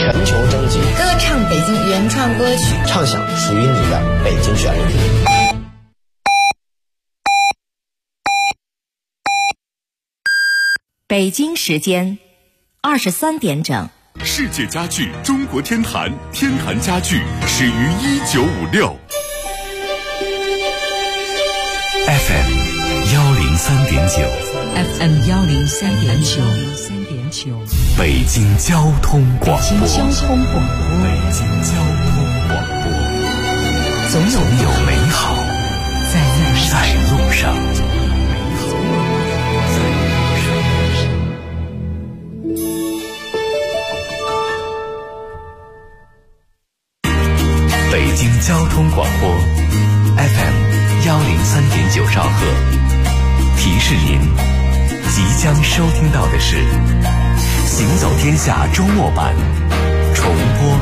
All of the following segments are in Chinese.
全球征集， 歌唱北京原创歌曲， 唱响属于你的北京旋律。 北京时间23点整。 世界家具中国天坛，天坛家具始于1956。 FM 103.9 FM 103.9 北京交通广播。 北京交通广播，总有美好在路上。 北京交通广播 FM 103.9兆赫，提示您即将收听到的是行走天下周末版重播。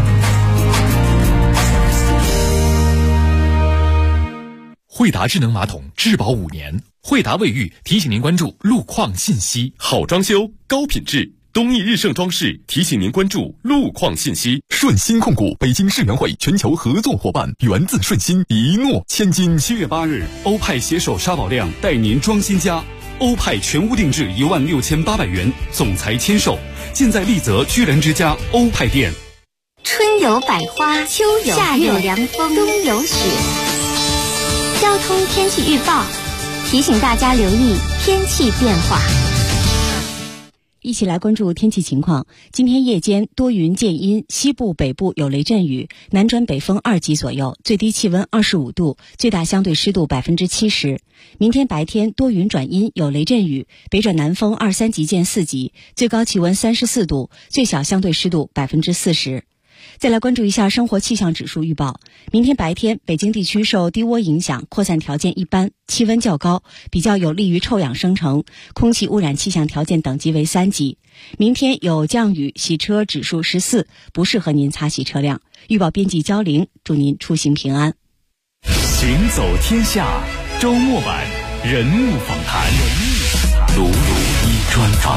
惠达智能马桶质保5年，惠达卫浴提醒您关注路况信息。 好装修，高品质。东义日盛装饰提醒您关注路况信息。 顺鑫控股北京世园会全球合作伙伴，源自顺鑫，一诺千金。 7月8日，欧派携手沙宝亮带您装新家，欧派全屋定制16800元，总裁签售，尽在丽泽居然之家欧派店。 春有百花，秋有夏有凉风，冬有雪。交通天气预报提醒大家留意天气变化。 一起来关注天气情况。今天夜间多云见阴，西部北部有雷阵雨，南转北风2级左右，最低气温25度，最大相对湿度70%。明天白天多云转阴，有雷阵雨，北转南风2、3级见4级，最高气温34度，最小相对湿度40%。再来关注一下生活气象指数预报。明天白天，北京地区受低涡影响，扩散条件一般，气温较高，比较有利于臭氧生成，空气污染气象条件等级为3级。明天有降雨，洗车指数14，不适合您擦洗车辆。预报编辑焦玲，祝您出行平安。 行走天下周末版人物访谈，鲁一专访。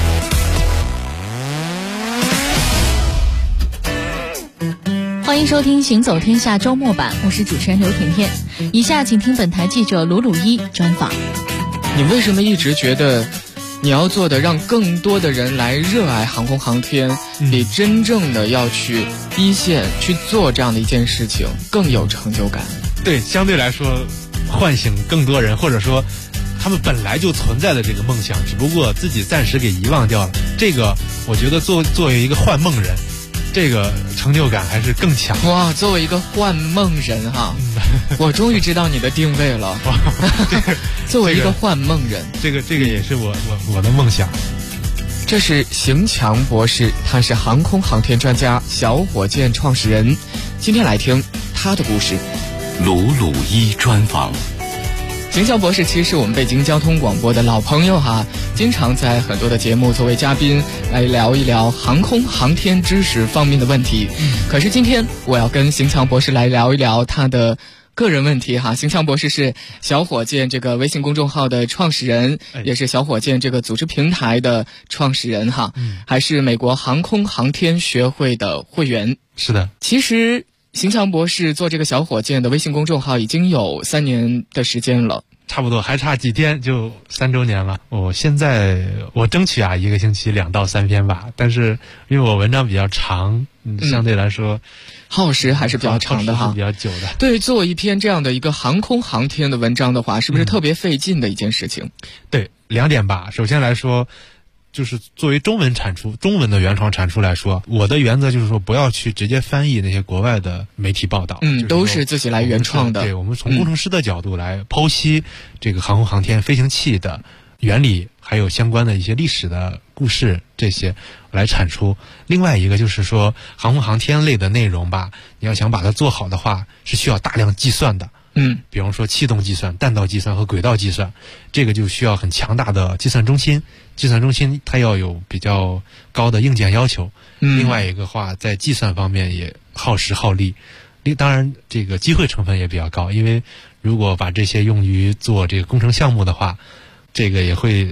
欢迎收听《行走天下》周末版，我是主持人刘甜甜。以下请听本台记者鲁一专访。 你为什么一直觉得你要做的让更多的人来热爱航空航天，比真正的要去一线去做这样的一件事情更有成就感？ 对，相对来说唤醒更多人，或者说他们本来就存在的这个梦想，只不过自己暂时给遗忘掉了。这个我觉得作为一个幻梦人，这个成就感还是更强。 哇，作为一个幻梦人哈，我终于知道你的定位了。作为一个幻梦人， 这个也是我的梦想。 这是邢强博士，他是航空航天专家，小火箭创始人。今天来听他的故事。 鲁一专访。 邢强博士其实是我们北京交通广播的老朋友哈，经常在很多的节目作为嘉宾来聊一聊航空航天知识方面的问题。可是今天我要跟邢强博士来聊一聊他的个人问题哈。邢强博士是小火箭这个微信公众号的创始人，也是小火箭这个组织平台的创始人哈，还是美国航空航天学会的会员。 是的， 其实邢强博士做这个小火箭的微信公众号已经有3年的时间了， 差不多还差几天就3周年了。现在我争取1个星期2到3篇吧，但是因为我文章比较长，相对来说耗时还是比较长的哈， 是比较久的。 对，做一篇这样的一个航空航天的文章的话，是不是特别费劲的一件事情？ 对，2点吧。首先来说，就是作为中文的原创产出来说，我的原则就是说不要去直接翻译那些国外的媒体报道， 都是自己来原创的。 对，我们从工程师的角度来剖析这个航空航天飞行器的原理，还有相关的一些历史的故事，这些来产出。另外一个就是说，航空航天类的内容吧，你要想把它做好的话，是需要大量计算的。比方说气动计算、弹道计算和轨道计算，这个就需要很强大的计算中心。计算中心它要有比较高的硬件要求。另外一个话，在计算方面也耗时耗力。当然，这个机会成本也比较高，因为如果把这些用于做这个工程项目的话，这个也会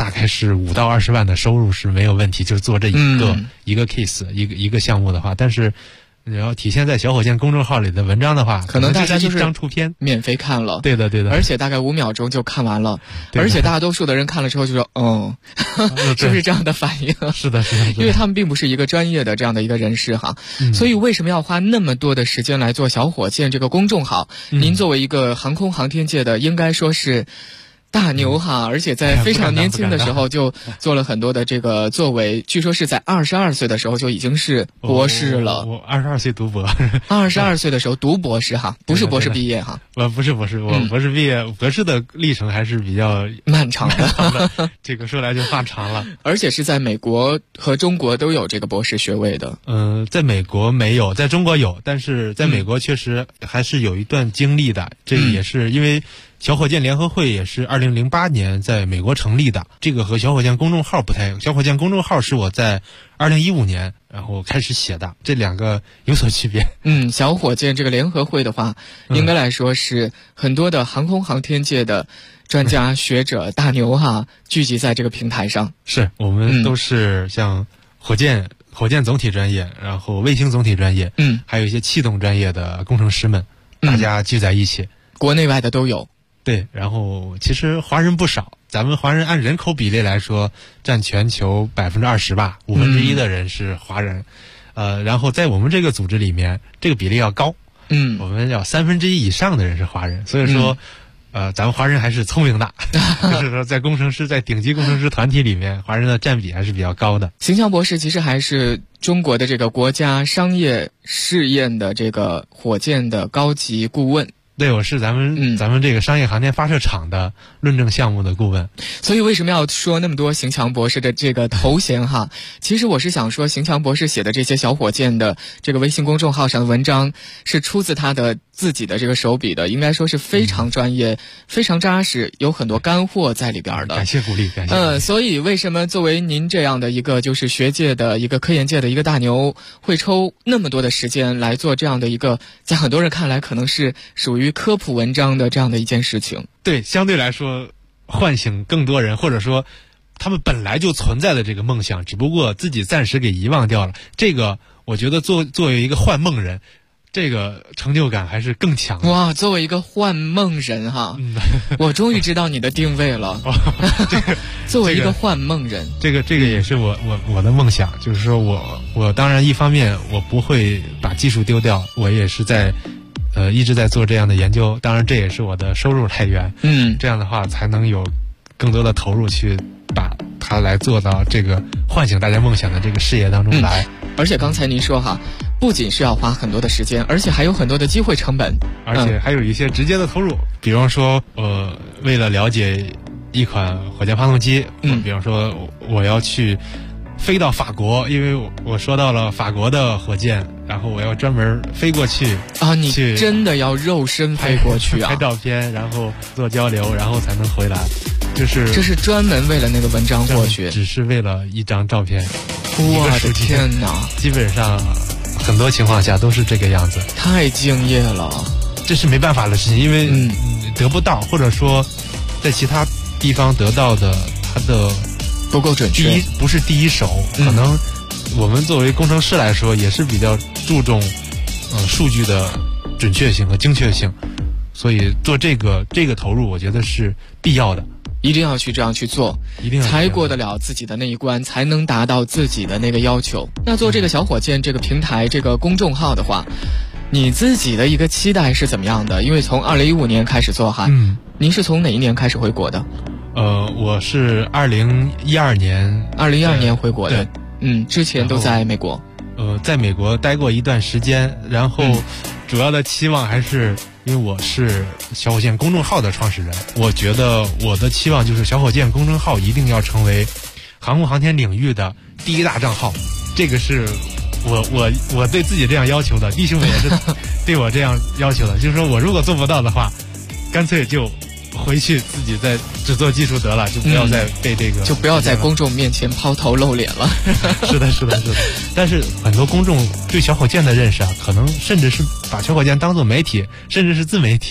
大概是5到20万的收入是没有问题，就是做这一个 case 一个项目的话，但是你要体现在小火箭公众号里的文章的话， 可能大家就是一张图片免费看了， 对的， 而且大概5秒钟就看完了，而且大多数的人看了之后就说是不是这样的反应？ 是的， 因为他们并不是一个专业的这样的一个人士哈，所以为什么要花那么多的时间来做小火箭这个公众号？您作为一个航空航天界的，应该说是大牛哈，而且在非常年轻的时候就做了很多的这个作为，据说是在22岁的时候就已经是博士了。 我22岁读博 ，22岁的时候读博士哈，不是博士毕业哈。 不是博士，我博士毕业，博士的历程还是比较漫长的。 这个说来就话长了。 而且是在美国和中国都有这个博士学位的。 在美国没有，在中国有，但是在美国确实还是有一段经历的。这也是因为小火箭联合会也是2008年在美国成立的，这个和小火箭公众号不太一样。小火箭公众号是我在2015年然后开始写的，这两个有所区别。 小火箭这个联合会的话，应该来说是很多的航空航天界的专家学者大牛哈聚集在这个平台上。 是我们都是像火箭总体专业，然后卫星总体专业，还有一些气动专业的工程师们，大家聚在一起， 国内外的都有。 对，然后其实华人不少，咱们华人按人口比例来说占全球20%吧，1/5的人是华人，然后在我们这个组织里面，这个比例要高，我们要1/3以上的人是华人，所以说，咱们华人还是聪明的，就是说在顶级工程师团体里面，华人的占比还是比较高的。 邢强博士其实还是中国的这个国家商业试验的这个火箭的高级顾问。 对，我是咱们这个商业航天发射场的论证项目的顾问。 所以为什么要说那么多邢强博士的这个头衔哈？其实我是想说，邢强博士写的这些小火箭的这个微信公众号上的文章，是出自他的自己的这个手笔的，应该说是非常专业、非常扎实，有很多干货在里边的。 感谢鼓励，感谢。 所以为什么作为您这样的一个就是学界的一个科研界的一个大牛，会抽那么多的时间来做这样的一个，在很多人看来可能是属于科普文章的这样的一件事情？ 对，相对来说唤醒更多人，或者说他们本来就存在的这个梦想，只不过自己暂时给遗忘掉了。这个我觉得作为一个幻梦人，这个成就感还是更强的。 哇，作为一个幻梦人哈，我终于知道你的定位了。作为一个幻梦人， 这个也是我的梦想，就是说我当然一方面我不会把技术丢掉，我也是在一直在做这样的研究，当然这也是我的收入来源。这样的话才能有更多的投入去把它来做到这个唤醒大家梦想的这个事业当中来。 而且刚才您说哈，不仅是要花很多的时间，而且还有很多的机会成本， 而且还有一些直接的投入。比方说为了了解一款火箭发动机，比方说我要去飞到法国，因为我说到了法国的火箭，然后我要专门飞过去啊！你真的要肉身飞过去啊？ 拍照片，然后做交流，然后才能回来。这是专门为了那个文章过去， 只是为了一张照片。 我的天哪！ 基本上很多情况下都是这个样子。 太敬业了， 这是没办法的事情，因为得不到，或者说在其他地方得到的，它的不够准确， 不是第一手，可能我们作为工程师来说也是比较注重数据的准确性和精确性，所以做这个投入我觉得是必要的， 一定要去这样去做， 一定要才过得了自己的那一关，才能达到自己的那个要求。那做这个小火箭这个平台这个公众号的话，你自己的一个期待是怎么样的？因为从2015年开始做哈，您是从哪一年开始回国的？ 我是2012年回国的，之前都在美国。 在美国待过一段时间，然后主要的期望还是因为我是小火箭公众号的创始人，我觉得我的期望就是小火箭公众号一定要成为航空航天领域的第一大账号，这个是我对自己这样要求的，弟兄们也是对我这样要求的，就是说我如果做不到的话，干脆就回去自己再只做技术得了，就不要再被这个， 就不要在公众面前抛头露脸了。 是的。但是很多公众对小火箭的认识啊，可能甚至是把小火箭当作媒体，甚至是自媒体。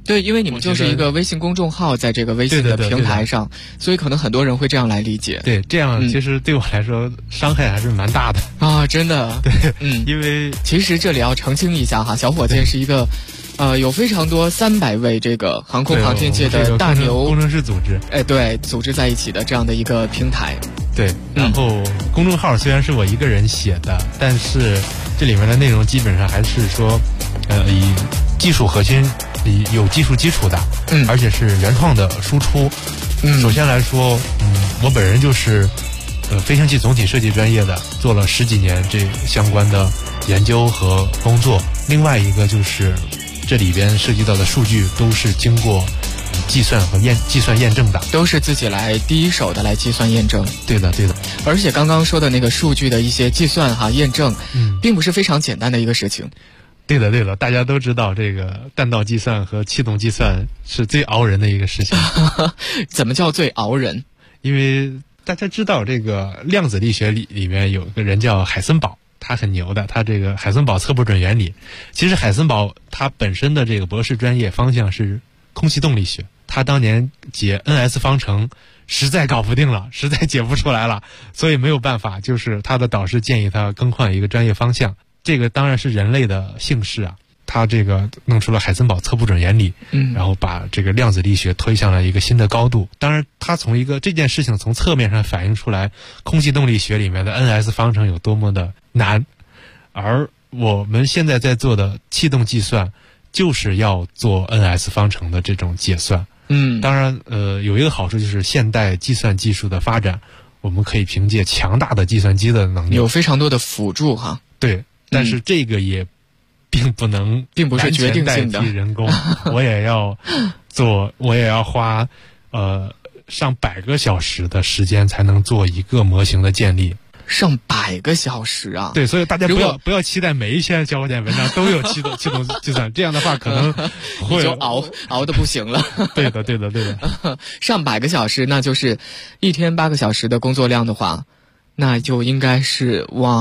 对，因为你们就是一个微信公众号，在这个微信的平台上，所以可能很多人会这样来理解。 对，这样其实对我来说伤害还是蛮大的啊，真的。 对，因为其实这里要澄清一下哈，小火箭是一个有非常多300位这个航空航天界的大牛工程师组织， 对，组织在一起的这样的一个平台。 对，然后公众号虽然是我一个人写的，但是这里面的内容基本上还是说，以技术核心，有技术基础的，而且是原创的输出。首先来说，我本人就是飞行器总体设计专业的，做了10几年这相关的研究和工作。另外一个就是这里边涉及到的数据都是经过计算和计算验证的， 都是自己来第一手的来计算验证。 对的，对的。 而且刚刚说的那个数据的一些计算验证，并不是非常简单的一个事情。 对的，对的，大家都知道这个弹道计算和气动计算是最熬人的一个事情。 怎么叫最熬人？ 因为大家知道这个量子力学里面有个人叫海森堡，他很牛的，他这个海森堡测不准原理。其实海森堡他本身的这个博士专业方向是空气动力学，他当年解 NS 方程实在搞不定了，实在解不出来了，所以没有办法，就是他的导师建议他更换一个专业方向。这个当然是人类的幸事啊，他这个弄出了海森堡测不准原理，然后把这个量子力学推向了一个新的高度。当然他从这件事情从侧面上反映出来空气动力学里面的 NS 方程有多么的难，而我们现在在做的气动计算就是要做 NS 方程的这种解算。当然有一个好处就是现代计算技术的发展，我们可以凭借强大的计算机的能力， 有非常多的辅助哈。 对，但是这个也并不是决定性的， 代替人工。我也要花上100个小时的时间才能做一个模型的建立。 上100个小时啊！ 对，所以大家不要期待每一篇小火箭文章都有气动计算，这样的话可能会就熬得不行了。 对的，对的，对的。 上100个小时，那就是1天8个小时的工作量的话，那就应该是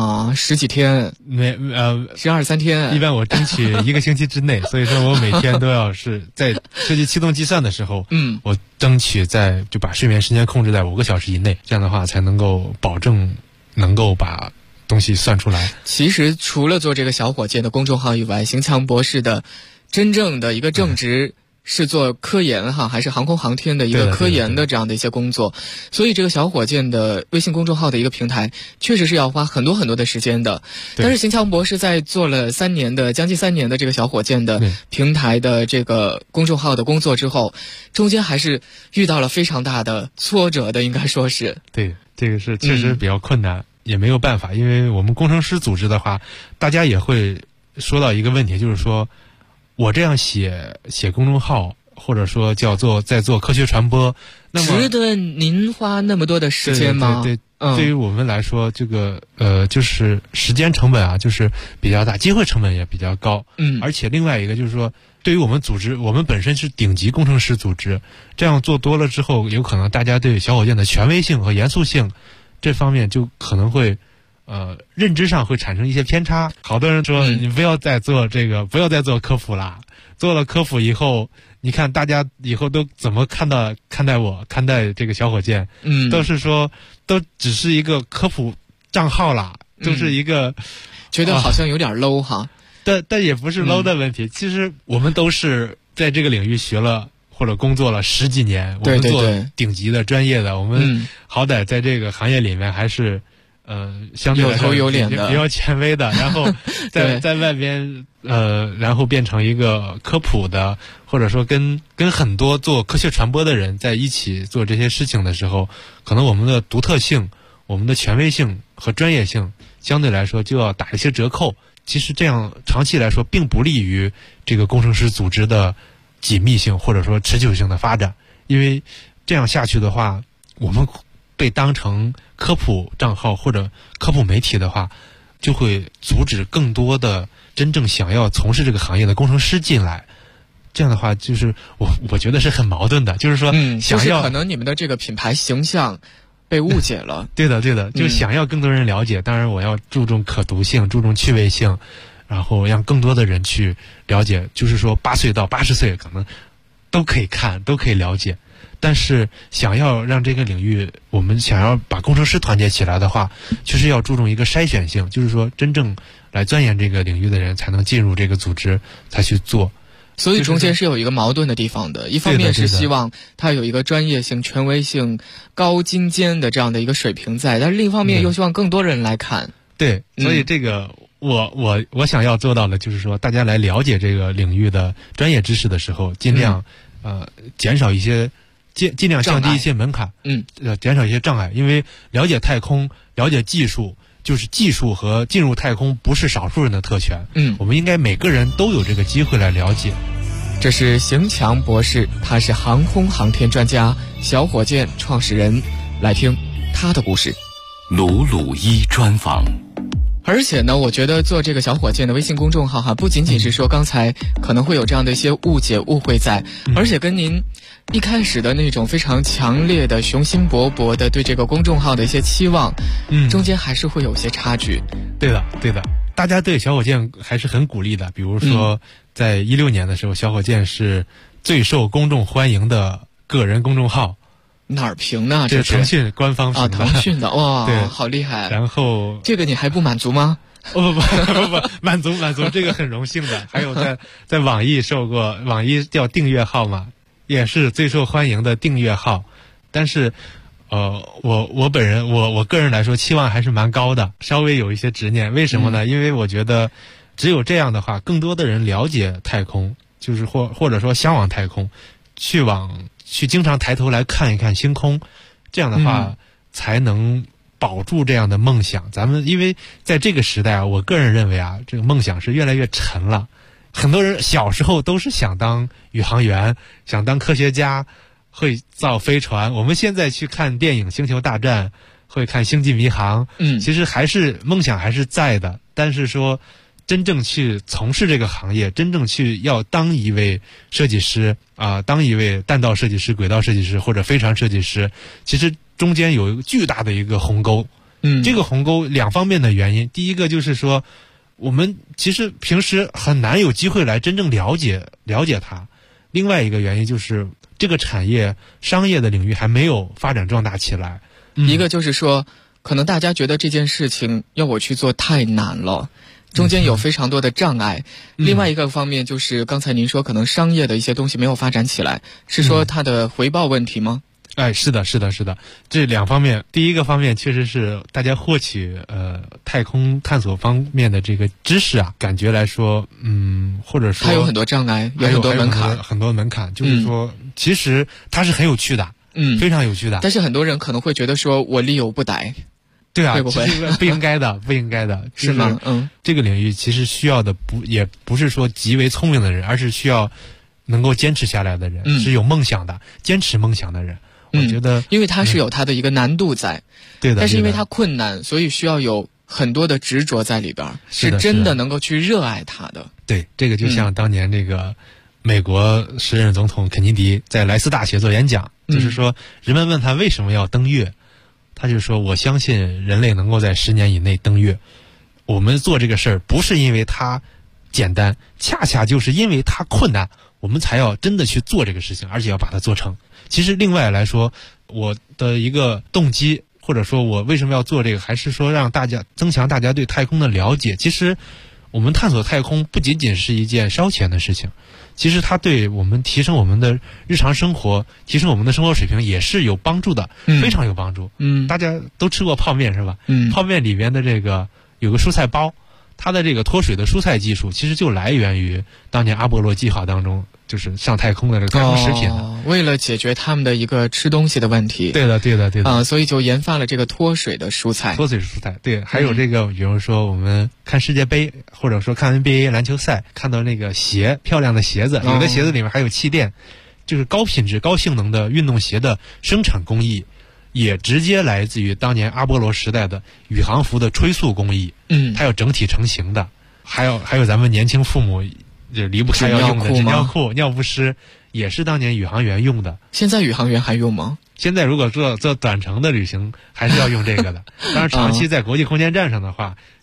10几天，12、13天。 一般我争取1个星期之内，所以说我每天都要是在设计气动计算的时候，我争取就把睡眠时间控制在5个小时以内，这样的话才能够保证能够把东西算出来。 其实除了做这个小火箭的公众号以外，邢强博士的真正的一个正职是做科研还是航空航天的一个科研的这样的一些工作。所以这个小火箭的微信公众号的一个平台确实是要花很多很多的时间的。但是邢强博士在做了将近3年的这个小火箭的平台的这个公众号的工作之后，中间还是遇到了非常大的挫折的，应该说是。 对，这个是确实比较困难，也没有办法，因为我们工程师组织的话，大家也会说到一个问题，就是说我这样写公众号，或者说在做科学传播，那么值得您花那么多的时间吗？ 对，对于我们来说，这个就是时间成本啊，就是比较大，机会成本也比较高。而且另外一个就是说，对于我们组织，我们本身是顶级工程师组织，这样做多了之后，有可能大家对小火箭的权威性和严肃性这方面就可能会认知上会产生一些偏差。好多人说你不要再做科普啦，做了科普以后，你看大家以后都怎么看待这个小火箭，都是说都只是一个科普账号啦，都是一个觉得好像有点 low 哈。 但也不是 low 的问题，其实我们都是在这个领域学了或者工作了10几年，我们做顶级的专业的，我们好歹在这个行业里面还是相对来说有头有脸的， 比较权威的，然后在外边然后变成一个科普的，或者说跟很多做科学传播的人在一起做这些事情的时候，可能我们的独特性、我们的权威性和专业性相对来说就要打一些折扣。其实这样长期来说并不利于这个工程师组织的紧密性或者说持久性的发展，因为这样下去的话，我们被当成科普账号或者科普媒体的话，就会阻止更多的真正想要从事这个行业的工程师进来。这样的话，就是我觉得是很矛盾的，就是说就是可能你们的这个品牌形象被误解了。 对的，就想要更多人了解，当然我要注重可读性，注重趣味性，然后让更多的人去了解。就是说8岁到80岁可能都可以看，都可以了解。但是想要让这个领域，我们想要把工程师团结起来的话，确实要注重一个筛选性，就是说真正来钻研这个领域的人才能进入这个组织，才去做。 所以中间是有一个矛盾的地方的，一方面是希望它有一个专业性、权威性、高精尖的这样的一个水平在，但是另一方面又希望更多人来看。 对，所以这个我想要做到的就是说，大家来了解这个领域的专业知识的时候，尽量减少一些。尽量降低一些门槛，减少一些障碍，因为了解太空、了解技术，就是技术和进入太空不是少数人的特权，我们应该每个人都有这个机会来了解。 这是邢强博士，他是航空航天专家、小火箭创始人，来听他的故事。 鲁鲁一专访。 而且呢，我觉得做这个小火箭的微信公众号不仅仅是说刚才可能会有这样的一些误解误会在，而且跟您一开始的那种非常强烈的雄心勃勃的对这个公众号的一些期望，中间还是会有些差距。 对的，大家对小火箭还是很鼓励的。比如说，在2016年的时候，小火箭是最受公众欢迎的个人公众号。 哪儿评呢？ 这是腾讯官方评的。 腾讯的，哇， 对， 好厉害。 然后这个你还不满足吗？ 不，满足，这个很荣幸的。还有在网易受过，网易叫订阅号嘛，也是最受欢迎的订阅号。但是，我本人我个人来说期望还是蛮高的，稍微有一些执念。为什么呢？因为我觉得只有这样的话，更多的人了解太空，就是或者说向往太空，去经常抬头来看一看星空，这样的话才能保住这样的梦想。咱们因为在这个时代我个人认为这个梦想是越来越沉了。很多人小时候都是想当宇航员，想当科学家，会造飞船。我们现在去看电影《星球大战》，会看《星际迷航》，其实梦想还是在的。但是说真正去从事这个行业，真正去要当一位设计师当一位弹道设计师、轨道设计师或者飞船设计师，其实中间有一个巨大的一个鸿沟。这个鸿沟两方面的原因，第一个就是说，我们其实平时很难有机会来真正了解它。另外一个原因就是这个产业商业的领域还没有发展壮大起来。 一个就是说，可能大家觉得这件事情要我去做太难了。中间有非常多的障碍。另外一个方面就是刚才您说可能商业的一些东西没有发展起来，是说它的回报问题吗？ 是的，这两方面。第一个方面确实是大家获取太空探索方面的这个知识感觉来说或者说它有很多障碍，有很多门槛， 很多门槛。就是说其实它是很有趣的，非常有趣的。 但是很多人可能会觉得说我力有不逮。 对会不会不应该的， 是吗？ 这个领域其实需要的也不是说极为聪明的人，而是需要能够坚持下来的人，是有梦想的、坚持梦想的人。我觉得， 因为它是有它的一个难度在， 对的。 但是因为它困难，所以需要有很多的执着在里边，是真的能够去热爱它的。 对，这个就像当年这个美国时任总统肯尼迪在莱斯大学做演讲，就是说人们问他为什么要登月。他就说，我相信人类能够在10年以内登月。我们做这个事儿不是因为它简单，恰恰就是因为它困难，我们才要真的去做这个事情，而且要把它做成。其实另外来说，我的一个动机，或者说我为什么要做这个，还是说让大家增强大家对太空的了解。其实我们探索太空不仅仅是一件烧钱的事情，其实它对我们提升我们的日常生活，提升我们的生活水平也是有帮助的，非常有帮助。大家都吃过泡面是吧？泡面里边的这个有个蔬菜包，它的这个脱水的蔬菜技术其实就来源于当年阿波罗计划当中就是上太空的这个太空食品的。 为了解决他们的一个吃东西的问题。 对的。 所以就研发了这个脱水的蔬菜。 脱水蔬菜，对。还有这个比如说我们看世界杯，或者说看 NBA 篮球赛，看到那个鞋，漂亮的鞋子，有的鞋子里面还有气垫，就是高品质高性能的运动鞋的生产工艺也直接来自于当年阿波罗时代的宇航服的吹塑工艺。它要整体成型的。还有咱们年轻父母就离不开要用的纸尿裤、尿不湿，也是当年宇航员用的。 现在宇航员还用吗？ 现在如果做短程的旅行，还是要用这个的。当然，长期在国际空间站上的话，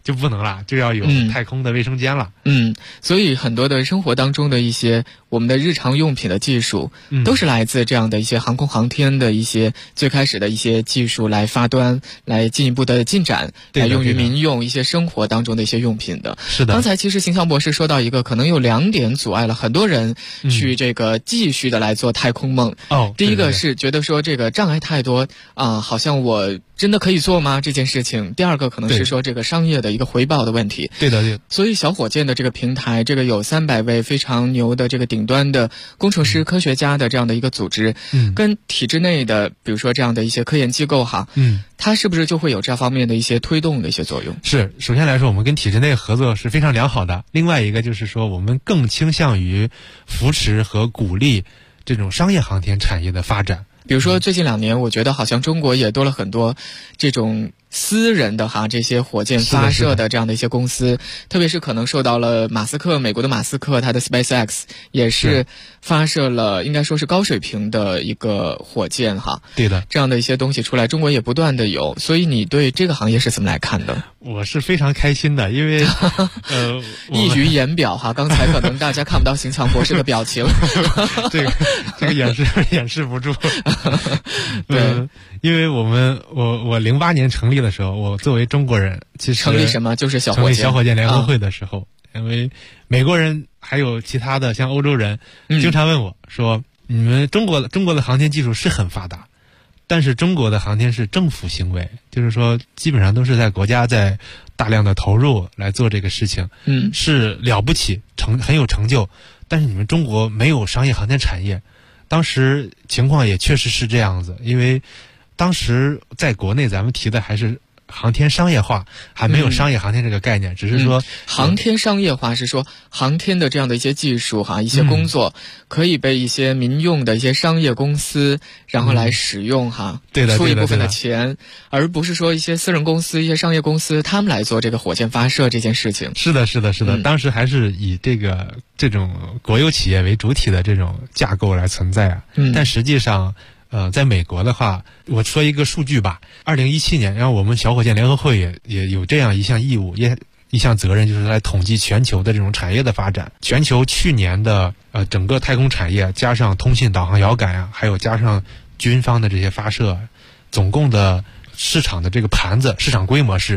就不能了，就要有太空的卫生间了。 所以很多的生活当中的一些我们的日常用品的技术，都是来自这样的一些航空航天的一些最开始的一些技术来发端，来进一步的进展，来用于民用一些生活当中的一些用品的。 是的。 刚才其实邢强博士说到一个可能有2点阻碍了很多人去这个继续的来做太空梦。第一个是觉得说这个障碍太多好像我真的可以做吗这件事情。第二个可能是说这个商业的一个回报的问题。 对的。 所以小火箭的这个平台，这个有300位非常牛的这个顶端的工程师、科学家的这样的一个组织，跟体制内的比如说这样的一些科研机构它是不是就会有这方面的一些推动的一些作用？ 是，首先来说我们跟体制内合作是非常良好的，另外一个就是说我们更倾向于扶持和鼓励这种商业航天产业的发展。 比如说最近2年我觉得好像中国也多了很多这种私人的这些火箭发射的这样的一些公司，特别是可能受到了美国的马斯克他的 SpaceX 也是发射了应该说是高水平的一个火箭对的， 这样的一些东西出来，中国也不断的有。所以你对这个行业是怎么来看的？ 我是非常开心的，因为溢于言表刚才可能大家看不到邢强博士的表情这个掩饰不住对， 因为我08年成立的时候，我作为中国人，其实成立什么就是成立小火箭联合会的时候，因为美国人还有其他的像欧洲人经常问我说，你们中国的航天技术是很发达，但是中国的航天是政府行为，就是说基本上都是在国家在大量的投入来做这个事情，是了不起，很有成就，但是你们中国没有商业航天产业。当时情况也确实是这样子，因为当时在国内咱们提的还是航天商业化，还没有商业航天这个概念，只是说航天商业化是说航天的这样的一些技术一些工作可以被一些民用的一些商业公司然后来使用对的， 出一部分的钱，而不是说一些私人公司一些商业公司他们来做这个火箭发射这件事情。 是的，当时还是以这种国有企业为主体的这种架构来存在但实际上在美国的话，我说一个数据吧，2017年，然后我们小火箭联合会也有这样一项义务，一项责任，就是来统计全球的这种产业的发展。全球去年的整个太空产业加上通信导航遥感还有加上军方的这些发射，总共的市场的这个盘子市场规模是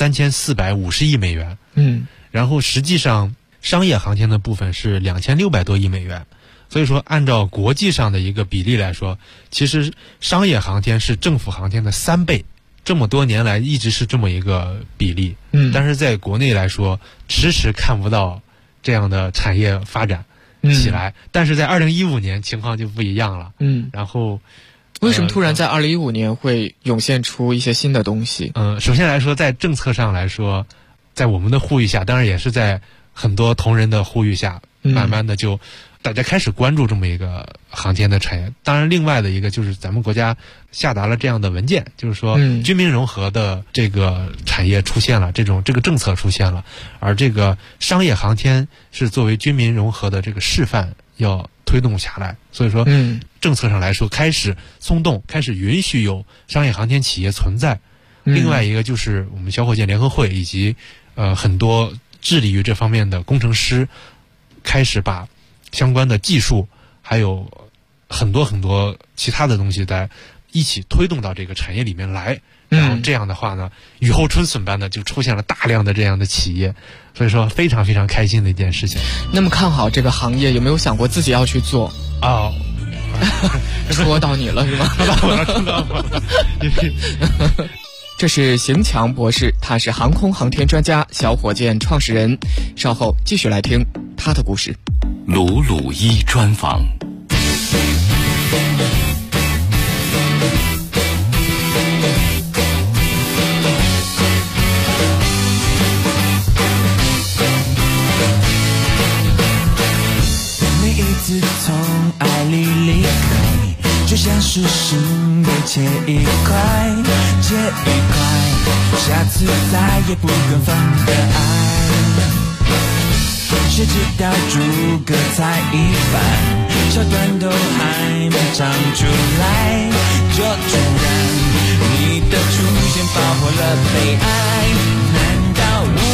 3450亿美元。然后实际上商业航天的部分是2600多亿美元。所以说按照国际上的一个比例来说，其实商业航天是政府航天的3倍，这么多年来一直是这么一个比例。但是在国内来说迟迟看不到这样的产业发展起来。但是在2015年情况就不一样了。然后为什么突然在2015年会涌现出一些新的东西？ 首先来说在政策上来说，在我们的呼吁下，当然也是在很多同仁的呼吁下，慢慢的就大家开始关注这么一个航天的产业。当然另外的一个就是咱们国家下达了这样的文件，就是说军民融合的这个产业出现了，这个政策出现了，而这个商业航天是作为军民融合的这个示范要推动下来。所以说政策上来说开始松动，开始允许有商业航天企业存在。另外一个就是我们小火箭联合会以及很多致力于这方面的工程师开始把相关的技术还有很多其他的东西在一起推动到这个产业里面来，然后这样的话呢，雨后春笋般的就出现了大量的这样的企业，所以说非常非常开心的一件事情。 那么看好这个行业，有没有想过自己要去做？说到你了是吗？ 说到我了。 这是邢强博士，他是航空航天专家，小火箭创始人。稍后继续来听他的故事。 鲁鲁一专访。 每一次从爱里离开，就像是心被切一块切一块，下次再也不跟风的爱。谁知道诸葛才一番，桥段都还没唱出来，就突然你的出现爆破了悲哀。难道我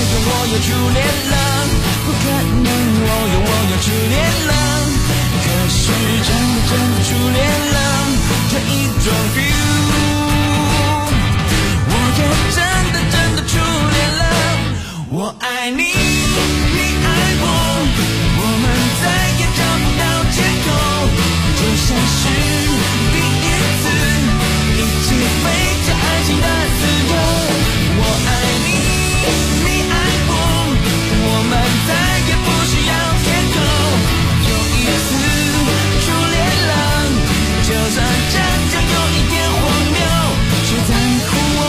有初恋了，不可能我有初恋了，可是真的初恋了，这一种 feel， 我也真的初恋了，我爱你，你爱我，我们再也找不到借口，就像是第一次一起飞着爱情的自由，我爱你，你爱我，我们再也不需要借口，有一次初恋了，就算这有一点荒谬，却在乎我。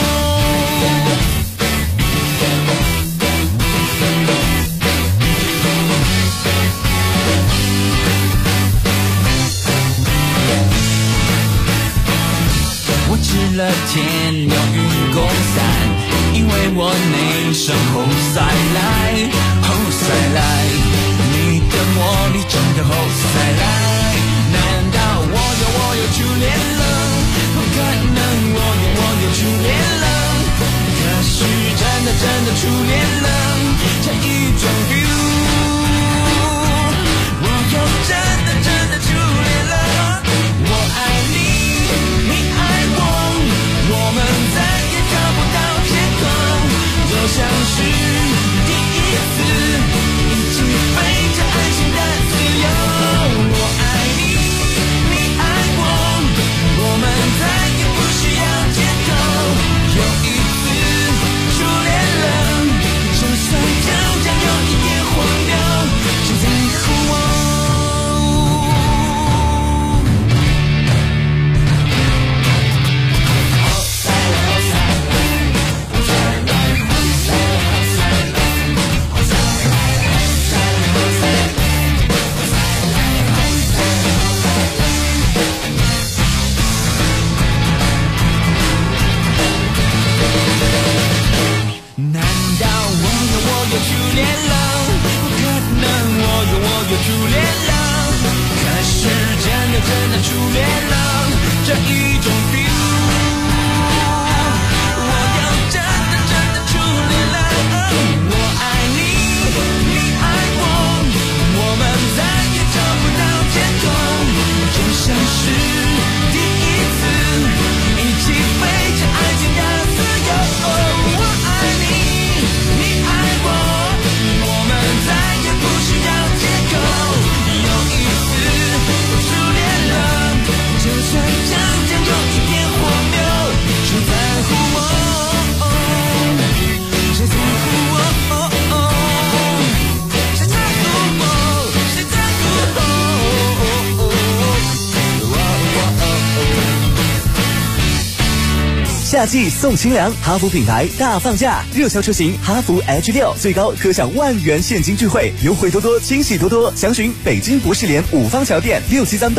我吃了天牛运功散，因为我内生猴塞来，你的魔力真的猴塞来，难道我有初恋了？不可能我有初恋了，可是真的初恋了，这一种 feel， 我有真的初恋了，我爱你，你爱我，我们再也找不到借口，就像是第一次一起飞着爱情的自由，我爱你，你爱我，我们再也不需要借口，有一次初恋了，就算这有一点荒谬，谁在乎我？难道我有初恋了？不可能我有初恋了，可是真的初恋了，这一种 feel， 我有真的初恋了，我爱你，你爱我，我们再也找不到借口，就像是第一次一起飞着爱情的自由，我爱你，你爱我，我们再也不需要借口，有一次初恋了，就算这有一点荒谬，谁在乎我？谁在乎我？谁在乎我？谁在乎我？ 夏季送清凉，哈弗品牌大放价，热销车型哈弗 H6 最高可享10000元现金钜惠，优惠多多，惊喜多多。详询北京博士联五方桥店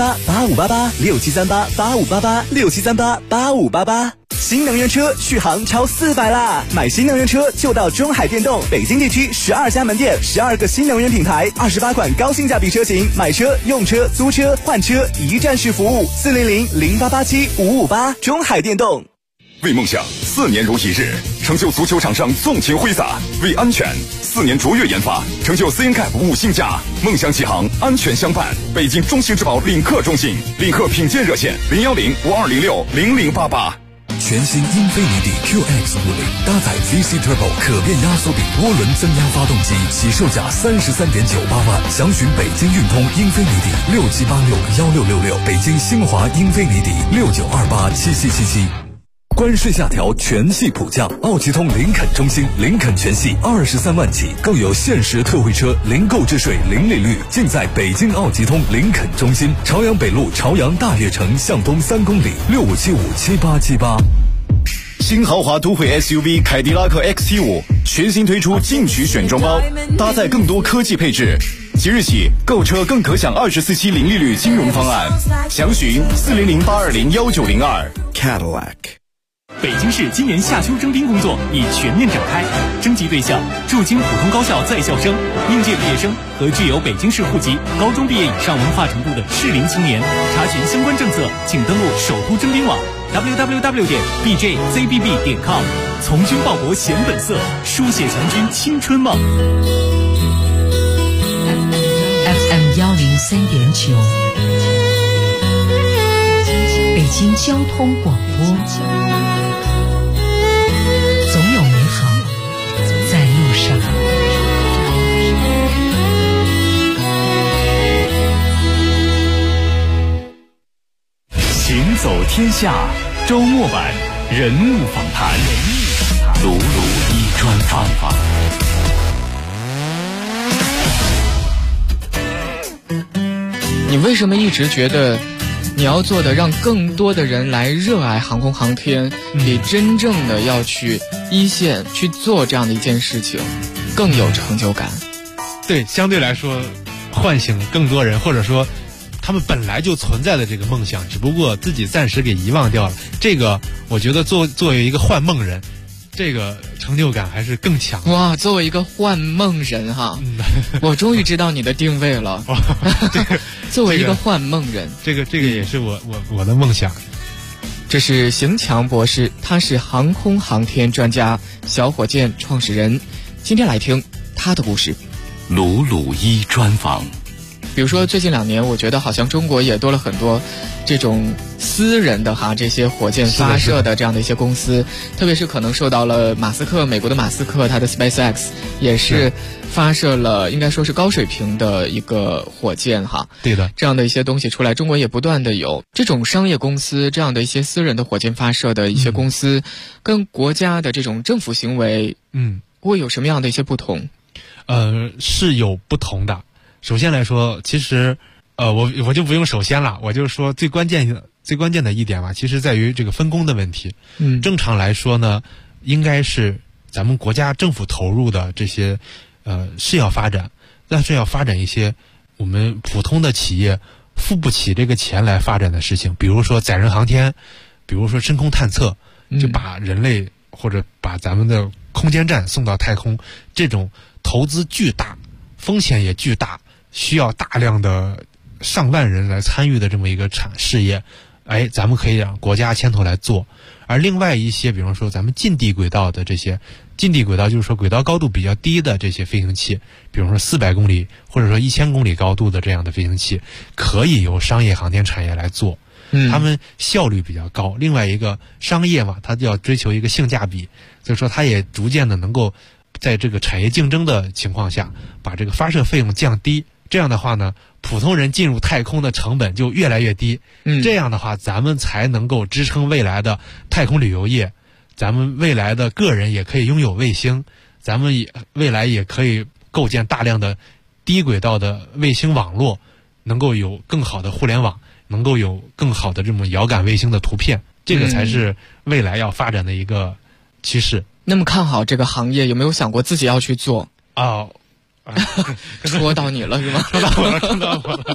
673885886738858867388588。新能源车续航超400啦！买新能源车就到中海电动，北京地区12家门店，12个新能源品牌，28款高性价比车型，买车、用车、租车、换车一站式服务，40008875558，中海电动。 为梦想4年如一日，成就足球场上纵情挥洒；为安全4年卓越研发，成就 CNCAP 5星加。梦想启航，安全相伴。北京中兴之宝领克中心，领克品鉴热线01052060088。 全新英菲尼迪 QX50 搭载 VC Turbo 可变压缩比涡轮增压发动机，起售价33.98万。详询北京运通英菲尼迪67861666，北京新华英菲尼迪69287777。关税下调，全系普降，奥吉通林肯中心，林肯全系23万起，更有限时特惠车，零购置税，零利率，尽在北京奥吉通林肯中心，朝阳北路朝阳大悦城向东3公里，65757878。 新豪华都会 SUV 凯迪拉克 XT5 全新推出进取选装包，搭载更多科技配置。即日起购车更可享24期零利率金融方案，详询40082019902 Cadillac。 北京市今年夏秋征兵工作已全面展开，征集对象驻京普通高校在校生、应届毕业生和具有北京市户籍、高中毕业以上文化程度的适龄青年。查询相关政策，请登录首都征兵网。 www.bjzbb.com， 从军报国显本色，书写强军青春梦。 FM 103.9，北京交通广播，总有美好在路上。 行走天下周末版人物访谈，鲁鲁一专访。 你为什么一直觉得你要做的让更多的人来热爱航空航天，比真正的要去一线去做这样的一件事情更有成就感？ 对，相对来说唤醒更多人，或者说他们本来就存在的这个梦想，只不过自己暂时给遗忘掉了。这个我觉得作为一个幻梦人，这个成就感还是更强。 哇，作为一个幻梦人哈，我终于知道你的定位了。作为一个幻梦人， 这个也是我的梦想。 这是邢强博士，他是航空航天专家，小火箭创始人。今天来听他的故事。 鲁鲁一专访。 比如说最近2年，我觉得好像中国也多了很多这种私人的这些火箭发射的这样的一些公司，特别是可能受到了美国的马斯克他的 SpaceX 也是发射了应该说是高水平的一个火箭对的， 这样的一些东西出来，中国也不断的有这种商业公司，这样的一些私人的火箭发射的一些公司，跟国家的这种政府行为会有什么样的一些不同？ 是有不同的。首先来说，其实我就不用首先了，我就说最关键的一点吧，其实在于这个分工的问题。正常来说呢，应该是咱们国家政府投入的这些是要发展，但是要发展一些我们普通的企业付不起这个钱来发展的事情，比如说载人航天，比如说深空探测，就把人类或者把咱们的空间站送到太空，这种投资巨大，风险也巨大，需要大量的上万人来参与的这么一个事业，咱们可以让国家牵头来做。而另外一些，比方说咱们近地轨道的这些，近地轨道就是说轨道高度比较低的这些飞行器，比如说400公里或者说1000公里高度的这样的飞行器，可以由商业航天产业来做。他们效率比较高。另外一个商业嘛，它就要追求一个性价比，所以说它也逐渐的能够在这个产业竞争的情况下，把这个发射费用降低。这样的话呢，普通人进入太空的成本就越来越低。这样的话，咱们才能够支撑未来的太空旅游业，咱们未来的个人也可以拥有卫星，咱们未来也可以构建大量的低轨道的卫星网络，能够有更好的互联网，能够有更好的这种遥感卫星的图片，这个才是未来要发展的一个趋势。 那么看好这个行业，有没有想过自己要去做？说到你了是吗？ 说到我了。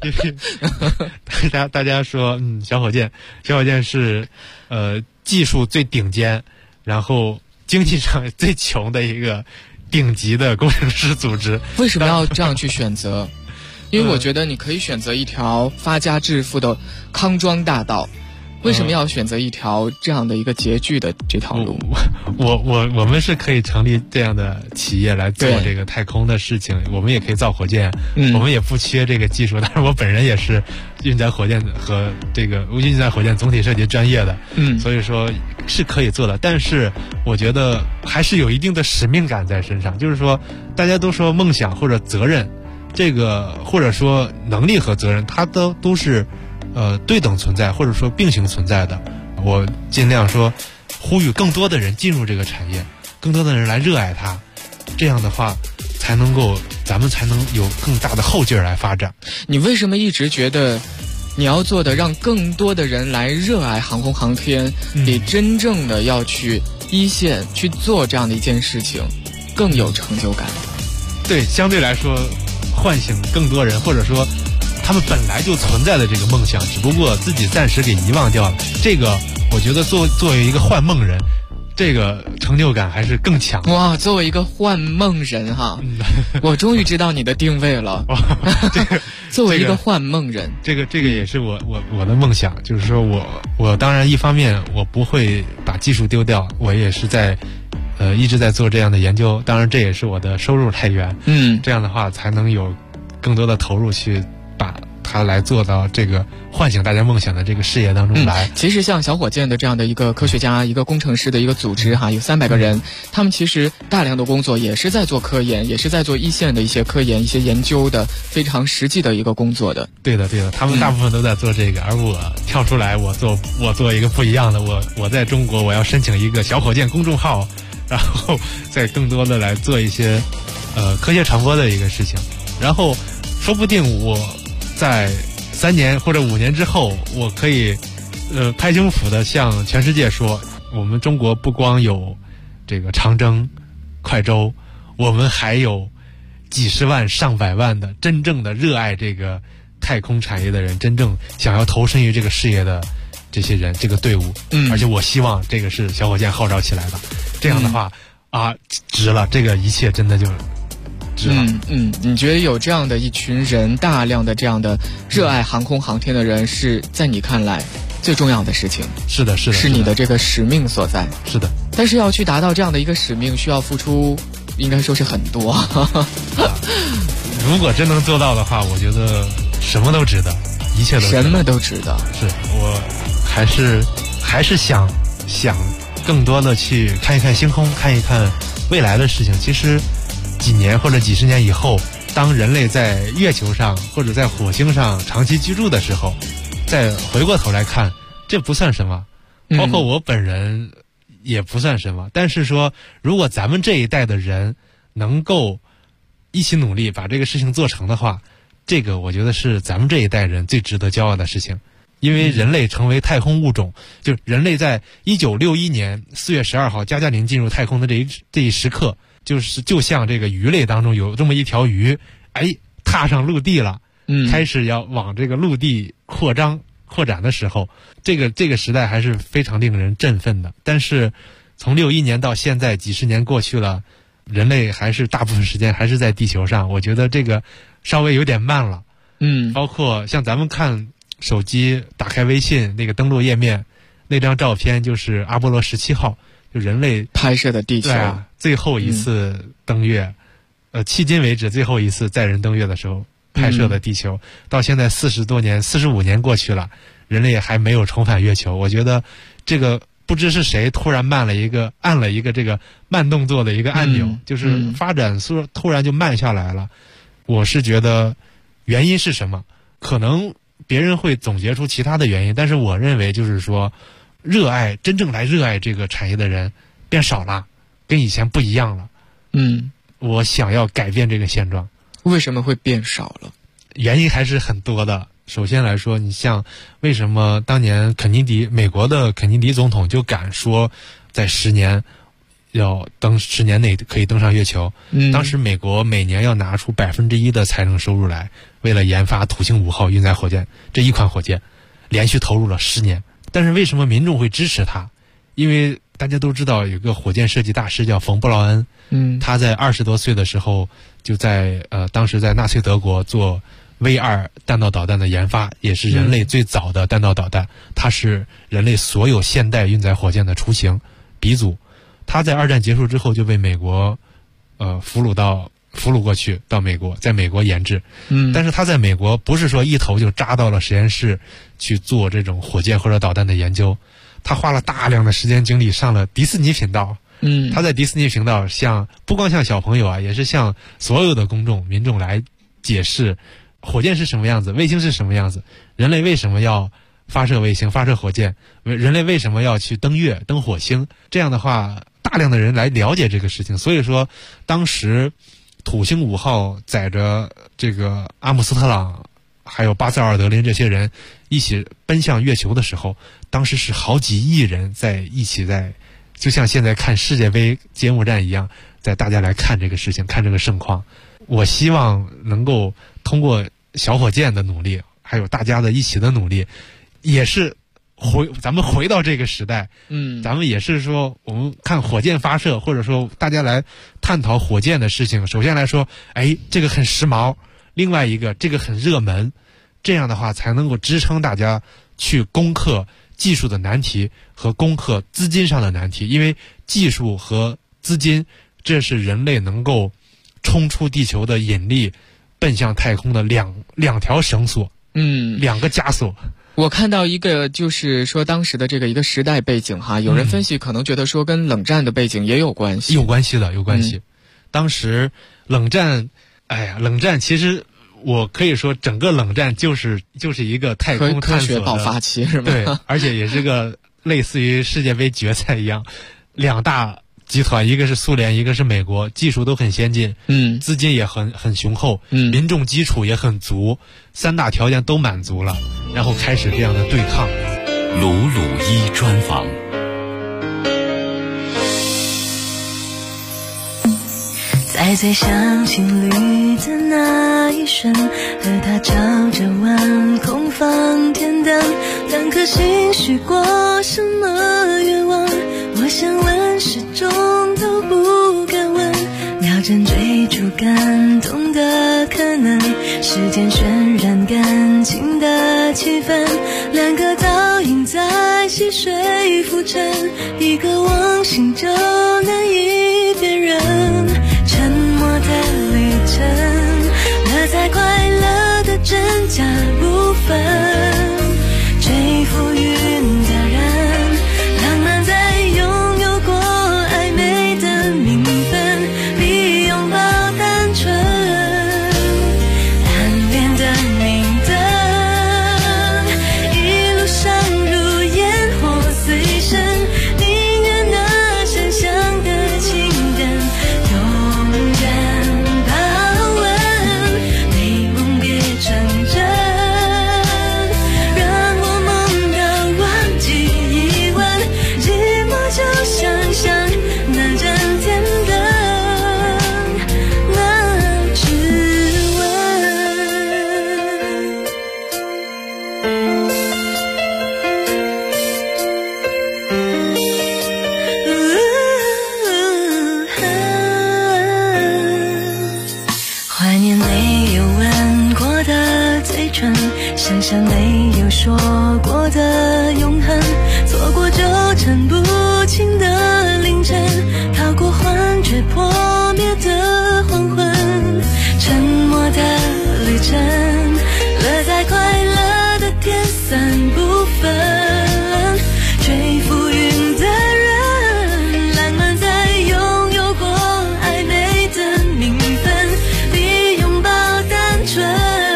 大家说，小火箭是技术最顶尖，然后经济上最穷的一个顶级的工程师组织。 为什么要这样去选择？因为我觉得你可以选择一条发家致富的康庄大道，为什么要选择一条这样的一个拮据的这条路？ 我们是可以成立这样的企业来做这个太空的事情，我们也可以造火箭，我们也不缺这个技术。但是我本人也是运载火箭和这个运载火箭总体设计专业的，所以说是可以做的。但是我觉得还是有一定的使命感在身上，就是说大家都说梦想或者责任，这个或者说能力和责任，它都是对等存在，或者说并行存在的。我尽量说呼吁更多的人进入这个产业，更多的人来热爱它，这样的话咱们才能有更大的后劲儿来发展。 你为什么一直觉得你要做的让更多的人来热爱航空航天，比真正的要去一线去做这样的一件事情更有成就感？ 对，相对来说唤醒更多人，或者说他们本来就存在的这个梦想，只不过自己暂时给遗忘掉了。这个我觉得作为一个幻梦人， 这个成就感还是更强。 哇，作为一个幻梦人哈，我终于知道你的定位了。作为一个幻梦人， 这个也是我的梦想，就是说我当然一方面我不会把技术丢掉，我也是在一直在做这样的研究，当然这也是我的收入来源。这样的话才能有更多的投入去把它来做到这个唤醒大家梦想的这个事业当中来。 其实像小火箭的这样的一个科学家、一个工程师的一个组织哈，有300个人，他们其实大量的工作也是在做科研，也是在做一线的一些科研、一些研究的非常实际的一个工作的。 对的，他们大部分都在做这个，而我跳出来，我做一个不一样的，我在中国我要申请一个小火箭公众号，然后再更多的来做一些科学传播的一个事情，然后说不定我在3年或者5年之后，我可以拍胸脯的向全世界说，我们中国不光有这个长征、快舟，我们还有几十万、上百万的真正的热爱这个太空产业的人，真正想要投身于这个事业的这些人，这个队伍。而且我希望这个是小火箭号召起来的，这样的话值了，这个一切真的就值了。 你觉得有这样的一群人，大量的这样的热爱航空航天的人，是在你看来最重要的事情？ 是的， 是你的这个使命所在。 是的， 但是要去达到这样的一个使命，需要付出，应该说是很多。 如果真能做到的话，我觉得什么都值得，一切都值得， 什么都值得。 是我还是想更多的去看一看星空，看一看未来的事情。其实几年或者几十年以后，当人类在月球上或者在火星上长期居住的时候，再回过头来看，这不算什么，包括我本人也不算什么。但是说，如果咱们这一代的人能够一起努力把这个事情做成的话，这个我觉得是咱们这一代人最值得骄傲的事情。因为人类成为太空物种，就是人类在1961年4月12号加加林进入太空的这一时刻，就像这个鱼类当中有这么一条鱼，踏上陆地了，开始要往这个陆地扩展的时候，这个时代还是非常令人振奋的。但是从61年到现在几十年过去了，人类还是大部分时间还是在地球上，我觉得这个稍微有点慢了。包括像咱们看手机打开微信那个登录页面，那张照片就是阿波罗17号，就人类拍摄的地球， 最后一次登月，迄今为止最后一次载人登月的时候拍摄的地球，到现在45年过去了，人类还没有重返月球。我觉得这个不知是谁突然按了一个这个慢动作的一个按钮，就是发展突然就慢下来了。我是觉得原因是什么？可能别人会总结出其他的原因，但是我认为就是说，真正来热爱这个产业的人变少了，跟以前不一样了。我想要改变这个现状。 为什么会变少了？ 原因还是很多的。首先来说，你像为什么当年美国的肯尼迪总统就敢说在10年内可以登上月球。当时美国每年要拿出1%的财政收入来，为了研发土星5号运载火箭这一款火箭，连续投入了10年。但是为什么民众会支持他？因为大家都知道有个火箭设计大师叫冯布劳恩，他在20多岁的时候就在当时在纳粹德国做V2弹道导弹的研发，也是人类最早的弹道导弹，它是人类所有现代运载火箭的雏形鼻祖。他在2战结束之后就被美国俘虏过去，到美国，在美国研制。但是他在美国不是说一头就扎到了实验室去做这种火箭或者导弹的研究，他花了大量的时间精力上了迪士尼频道。他在迪士尼频道不光向小朋友也是向所有的民众来解释火箭是什么样子，卫星是什么样子，人类为什么要发射卫星、发射火箭，人类为什么要去登月、登火星。这样的话，大量的人来了解这个事情。所以说当时土星5号载着这个阿姆斯特朗还有巴兹尔德林这些人一起奔向月球的时候，当时是好几亿人一起就像现在看世界杯揭幕战一样，大家来看这个事情，看这个盛况。我希望能够通过小火箭的努力，还有大家的一起的努力，也是咱们回到这个时代，咱们也是说，我们看火箭发射，或者说大家来探讨火箭的事情。首先来说，这个很时髦；另外一个，这个很热门。这样的话，才能够支撑大家去攻克技术的难题和攻克资金上的难题。因为技术和资金，这是人类能够冲出地球的引力，奔向太空的两条绳索，两个枷锁。 我看到一个就是说当时的这个一个时代背景哈，有人分析可能觉得说跟冷战的背景也有关系。 有关系的，有关系。当时冷战其实我可以说整个冷战就是一个太空探索的科学爆发期是吗？ 对，而且也是个类似于世界杯决赛一样，两大集团，一个是苏联，一个是美国，技术都很先进，资金也很雄厚，民众基础也很足，三大条件都满足了，然后开始这样的对抗。 鲁鲁一专访。 在最想情侣的那一瞬，和他照着晚空放天灯，两颗心许过什么愿望，我想问始终都不敢问，秒针追逐感动的可能，时间渲染感情的气氛，两个倒影在溪水浮沉，一个往心就难以辨认，沉默的旅程，乐在快乐的真假部分，追浮云的人，浪漫在拥有过暧昧的名分，比拥抱单纯，暗恋的明灯，一路上如烟火随身，宁愿那闪香的情人永远把吻，美梦别成真，让我梦到忘记疑问，寂寞就想象那盏天灯，那指怀念没有吻过的嘴唇，想象没有说过的永恒，错过纠缠不清的凌晨，逃过幻觉破灭的黄昏，沉默的旅程，乐在快乐的天散不分，追浮云的人，浪漫在拥有过暧昧的名分，比拥抱单纯，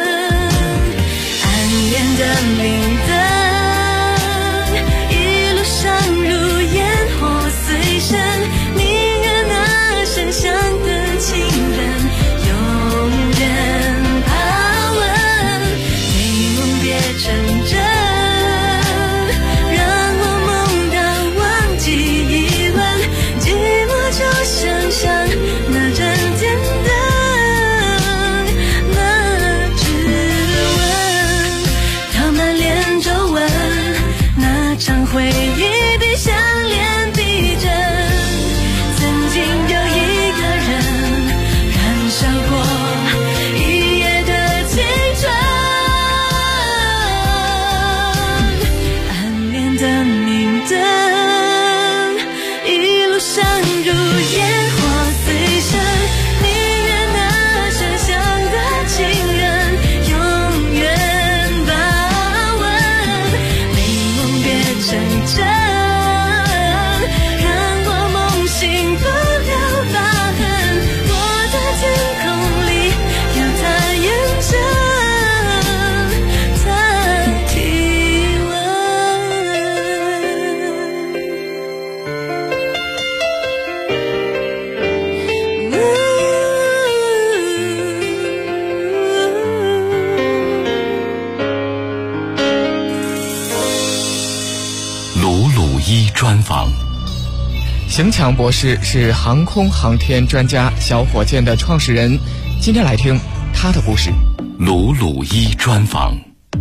暗恋的明灯，一路上如烟火随身，宁愿那闪香的情人永远把吻，美梦别成真，让我梦到忘记疑问，寂寞就想象那盏天灯，那指纹，到满脸皱纹，那场回忆比项链逼真，曾经有一个人燃烧过一夜的青春，暗恋的明灯，一路上如烟火随身，宁愿那闪香的情人永远把吻，美梦别成真，让我梦醒不留疤痕，我的天空里有他眼神，他体鲁鲁一专访。 邢强博士是航空航天专家，小火箭的创始人。今天来听他的故事。 鲁鲁一专访。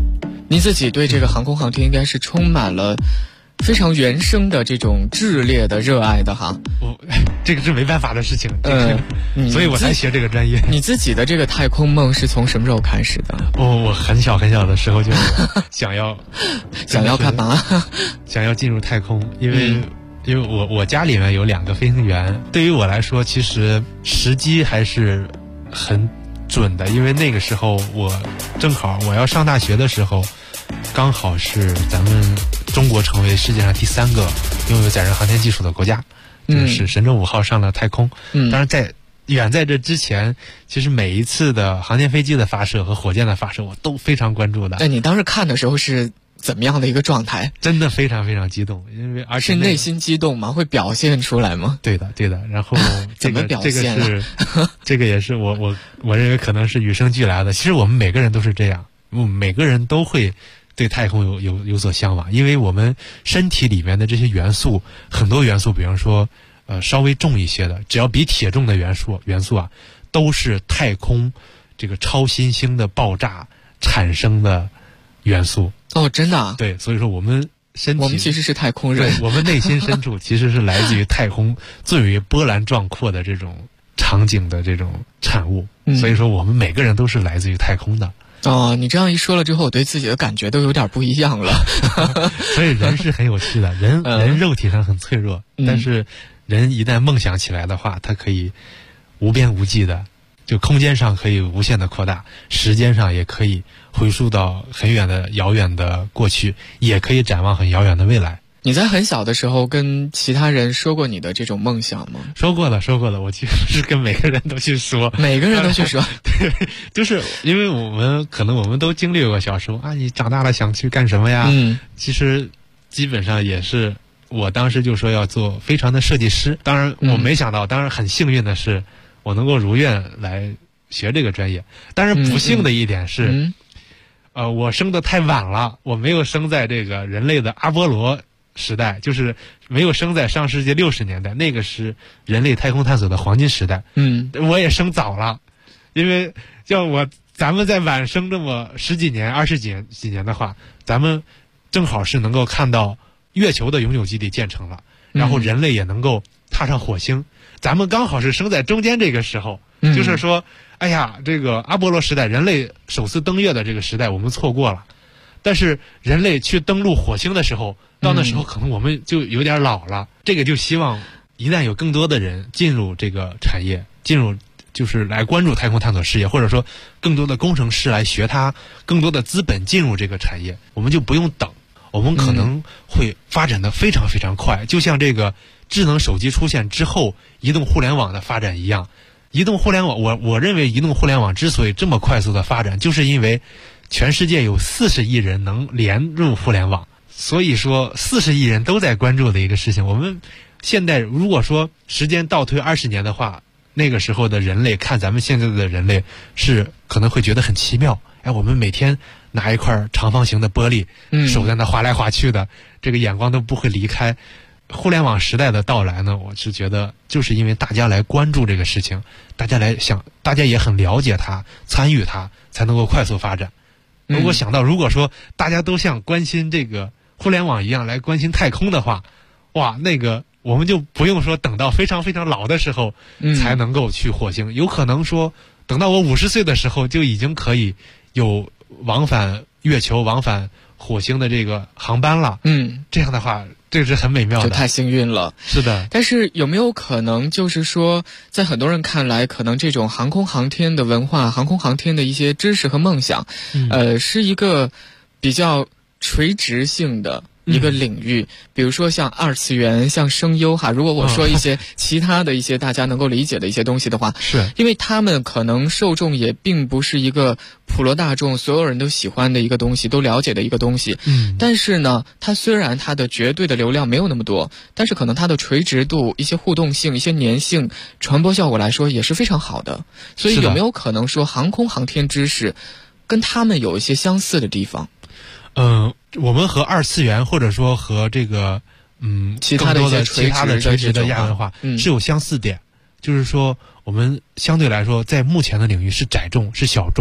您自己对这个航空航天应该是充满了非常原生的这种炽烈的热爱的哈。 这个是没办法的事情，所以我才学这个专业。 你自己的这个太空梦是从什么时候开始的？ 我很小很小的时候就想要干嘛？ 想要进入太空，因为我家里面有2个飞行员，对于我来说，其实时机还是很准的，因为那个时候我正好我要上大学的时候，刚好是咱们中国成为世界上第3个拥有载人航天技术的国家，就是神舟5号上了太空。当然远在这之前，其实每一次的航天飞机的发射和火箭的发射，我都非常关注的。 那你当时看的时候是怎么样的一个状态？ 真的非常非常激动，因为而且是内心激动吗？会表现出来吗？ 对的。然后怎么表现这个也是我认为可能是与生俱来的。其实我们每个人都是这样，每个人都会对太空有所向往，因为我们身体里面的这些元素，很多元素，比方说稍微重一些的，只要比铁重的元素啊，都是太空这个超新星的爆炸产生的元素。 哦，真的啊？ 对，所以说我们其实是太空人， 我们内心深处其实是来自于太空最为波澜壮阔的这种场景的这种产物。所以说我们每个人都是来自于太空的。 哦，你这样一说了之后，我对自己的感觉都有点不一样了。 所以人是很有趣的，人肉体上很脆弱，但是人一旦梦想起来的话，它可以无边无际的，就空间上可以无限的扩大，时间上也可以回溯到很远的遥远的过去，也可以展望很遥远的未来。 你在很小的时候跟其他人说过你的这种梦想吗？ 说过了，我其实是跟每个人都去说。 每个人都去说。 对，就是因为我们都经历过小时候啊，你长大了想去干什么呀？其实基本上也是，我当时就说要做飞船的设计师。当然我没想到，当然很幸运的是我能够如愿来学这个专业。但是不幸的一点是我生得太晚了，我没有生在这个人类的阿波罗时代，就是没有生在上世纪60年代，那个是人类太空探索的黄金时代。我也生早了，因为像咱们在晚生这么10几年、20几年的话，咱们正好是能够看到月球的永久基地建成了，然后人类也能够踏上火星。咱们刚好是生在中间这个时候，就是说，哎呀，这个阿波罗时代，人类首次登月的这个时代，我们错过了。但是人类去登陆火星的时候，到那时候可能我们就有点老了。这个就希望一旦有更多的人进入这个产业，就是来关注太空探索事业，或者说更多的工程师来学它，更多的资本进入这个产业，我们就不用等，我们可能会发展的非常非常快。就像这个智能手机出现之后，移动互联网的发展一样。移动互联网，我认为移动互联网之所以这么快速的发展，就是因为全世界有40亿人能连入互联网，所以说40亿人都在关注的一个事情。我们现在如果说时间倒推20年的话，那个时候的人类看咱们现在的人类是可能会觉得很奇妙。我们每天拿一块长方形的玻璃，手在那划来划去的，这个眼光都不会离开。互联网时代的到来呢，我是觉得就是因为大家来关注这个事情，大家也很了解它，参与它，才能够快速发展。如果说大家都像关心这个互联网一样来关心太空的话，哇，那个我们就不用说等到非常非常老的时候才能够去火星，有可能说等到我50岁的时候就已经可以有往返月球、往返火星的这个航班了。这样的话，这是很美妙的， 就太幸运了。 是的。 但是有没有可能就是说，在很多人看来，可能这种航空航天的文化、航空航天的一些知识和梦想，是一个比较垂直性的一个领域，比如说像二次元、像声优哈。如果我说一些其他的一些大家能够理解的一些东西的话， 是因为他们可能受众也并不是一个普罗大众所有人都喜欢的一个东西，都了解的一个东西。但是呢，它虽然它的绝对的流量没有那么多，但是可能它的垂直度、一些互动性、一些粘性、传播效果来说也是非常好的。所以有没有可能说航空航天知识跟他们有一些相似的地方？ 我们和二次元或者说和这个其他的垂直的亚文化是有相似点，就是说我们相对来说在目前的领域是窄众是小众，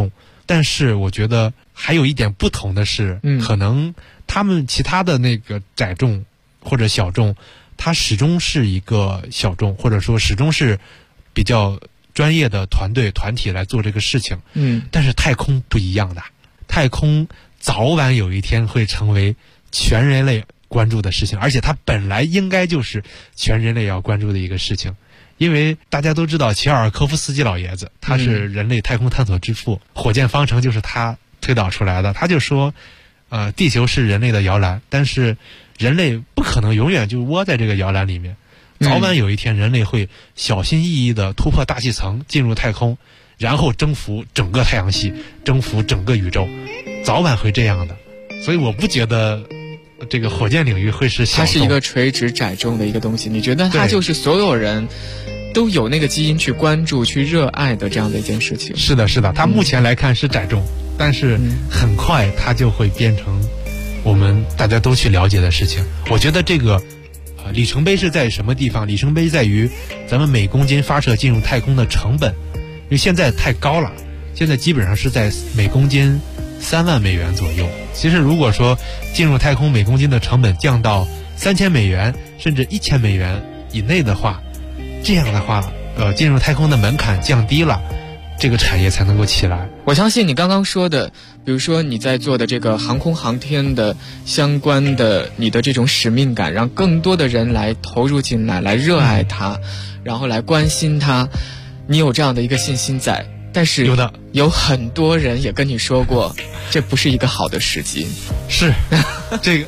但是我觉得还有一点不同的是，可能他们其他的那个载重或者小众，它始终是一个小众，或者说始终是比较专业的团体来做这个事情。但是太空不一样的，太空早晚有一天会成为全人类关注的事情，而且它本来应该就是全人类要关注的一个事情。因为大家都知道齐奥尔科夫斯基老爷子，他是人类太空探索之父，火箭方程就是他推导出来的。他就说地球是人类的摇篮，但是人类不可能永远就窝在这个摇篮里面，早晚有一天人类会小心翼翼地突破大气层进入太空，然后征服整个太阳系，征服整个宇宙，早晚会这样的。所以我不觉得这个火箭领域会是小众， 它是一个垂直窄众的一个东西。你觉得它就是所有人都有那个基因去关注去热爱的这样的一件事情？ 是的它目前来看是窄众，但是很快它就会变成我们大家都去了解的事情。我觉得这个里程碑是在什么地方？里程碑在于咱们每公斤发射进入太空的成本，因为现在太高了，现在基本上是在每公斤3万美元左右。其实如果说进入太空每公斤的成本降到3000美元甚至1000美元以内的话，这样的话进入太空的门槛降低了，这个产业才能够起来。 我相信你刚刚说的，比如说你在做的这个航空航天的相关的你的这种使命感，让更多的人来投入进来，来热爱它，然后来关心它，你有这样的一个信心在。但是有很多人也跟你说过这不是一个好的时机。 是这个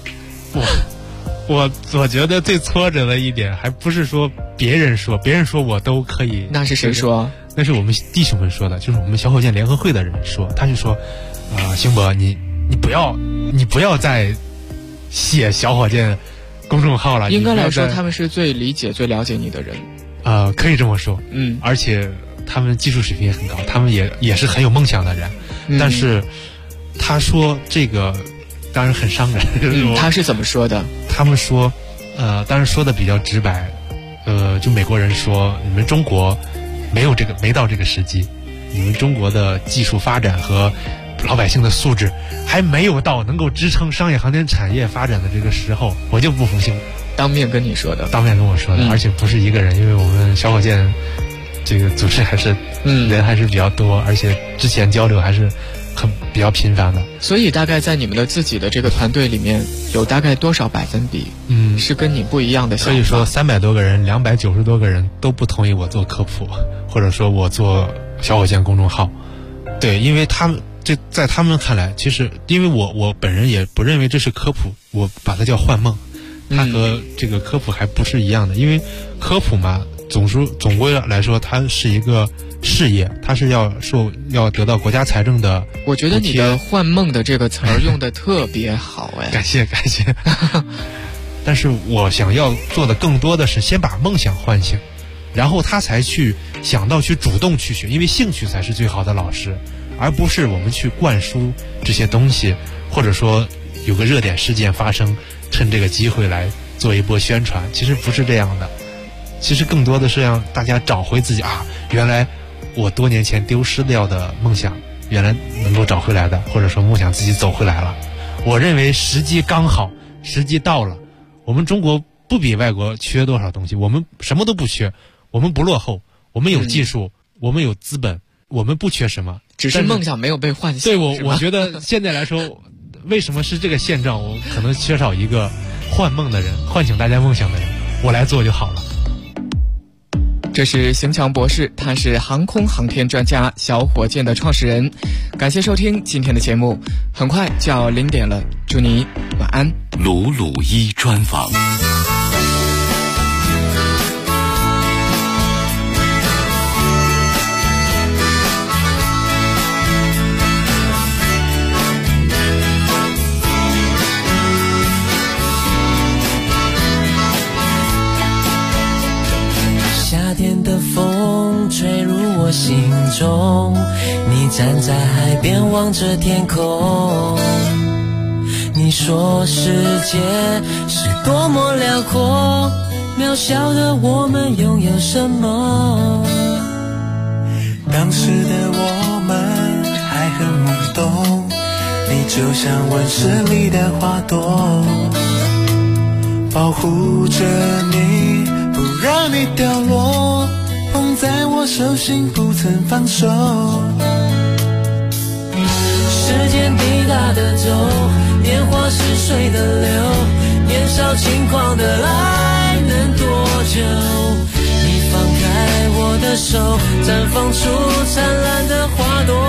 我觉得最挫折的一点还不是说别人说我都可以。 那是谁说？ 那是我们弟兄们说的，就是我们小火箭联合会的人说。他就说星博你不要再写小火箭公众号了。 应该来说他们是最理解最了解你的人。 可以这么说。而且他们技术水平也很高，他们也是很有梦想的人。但是他说这个当然很伤人。 他是怎么说的？ 他们说当然说的比较直白，就美国人说你们中国没到这个时机，你们中国的技术发展和老百姓的素质还没有到能够支撑商业航天产业发展的这个时候。我就不服气。 当面跟你说的？当面跟我说的。而且不是一个人，因为我们小火箭这个组织还是人还是比较多，而且之前交流还是比较频繁的。 所以大概在你们的自己的这个团队里面有大概多少百分比是跟你不一样的想法？ 所以说300多个人290多个人都不同意我做科普，或者说我做小火箭公众号。对，因为他们这在他们看来，其实因为我本人也不认为这是科普，我把它叫幻梦。它和这个科普还不是一样的。因为科普嘛，总归来说它是一个事业，它是要得到国家财政的。 我觉得你的幻梦的这个词儿用的特别好。 感谢但是我想要做的更多的是先把梦想唤醒，然后他才去想到去主动去学，因为兴趣才是最好的老师，而不是我们去灌输这些东西，或者说有个热点事件发生，趁这个机会来做一波宣传。其实不是这样的，其实更多的是让大家找回自己原来我多年前丢失掉的梦想原来能够找回来的，或者说梦想自己走回来了。我认为时机刚好，时机到了。我们中国不比外国缺多少东西，我们什么都不缺，我们不落后，我们有技术，我们有资本，我们不缺什么， 只是梦想没有被唤醒。 对，我觉得现在来说为什么是这个现状，我可能缺少一个唤梦的人，唤醒大家梦想的人，我来做就好了。 这是邢强博士，他是航空航天专家，小火箭的创始人。感谢收听今天的节目，很快就要0点了，祝你晚安。 鲁鲁一专访。 夏天的风吹入我心中，你站在海边望着天空，你说世界是多么辽阔，渺小的我们拥有什么？当时的我们还很懵就像温室里的花朵，保护着你，不让你掉落，捧在我手心不曾放手。时间滴答的走，年华似水的流，年少轻狂的爱能多久？你放开我的手，绽放出灿烂的花朵。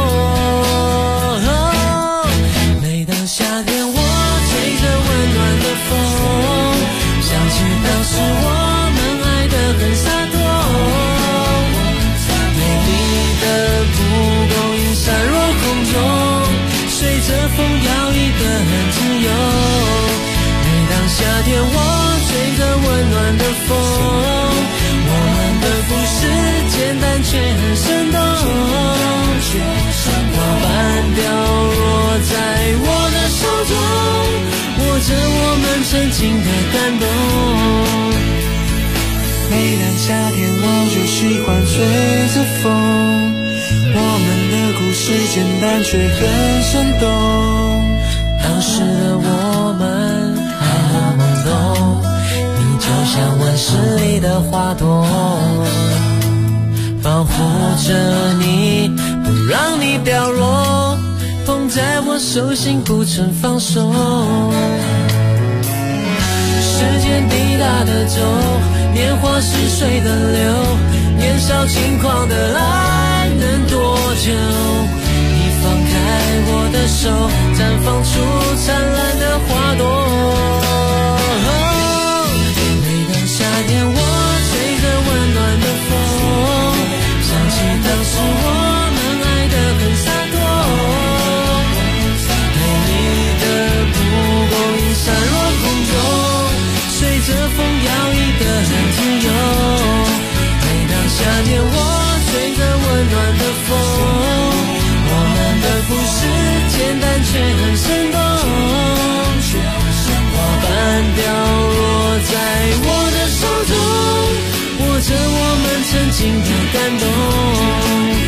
每当夏天我吹着温暖的风，想起当时我们爱得很洒脱，美丽的蒲公英散落空中，随着风摇曳得很自由。每当夏天我吹着温暖的风，我们的故事简单却很生动，花瓣掉落在我的手中，握着我们曾经的感动。每当夏天我就喜欢吹着风，我们的故事简单却很生动。当时的我们还很懵懂，你就像温室里的花朵，保护着你，不让你掉落，捧在我手心不曾放手。时间滴答的走，年华似水的流，年少轻狂的爱能多久？你放开我的手，绽放出灿烂的花朵。每当夏天我吹着温暖的风，想起当时我们爱得很洒脱，美丽的蒲公英散落空中，随着风摇曳得很自由。每当夏天我吹着温暖的风，我们的故事简单却很生动，花瓣掉落在我的手中，握着我们曾经的感动。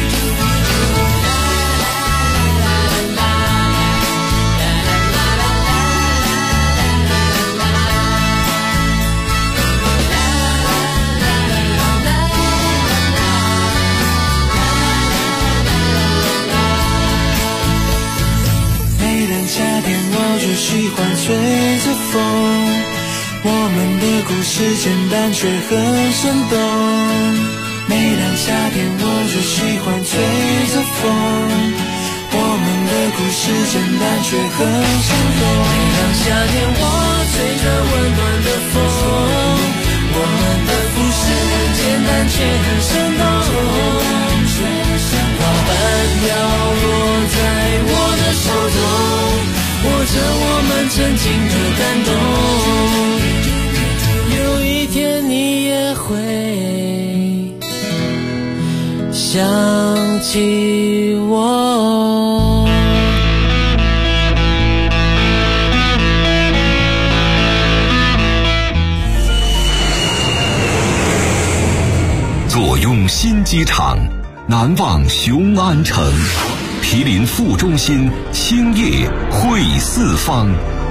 夏天我就喜欢吹着风，我们的故事简单却很生动。每当夏天我就喜欢吹着风，我们的故事简单却很生动。每当夏天我吹着温暖的风，我们的故事简单却很生动。花瓣掉落在我的手中，握着我们曾经的感动。有一天你也会想起我。 坐拥新机场，难忘雄安城，毗邻副中心，青叶汇四方。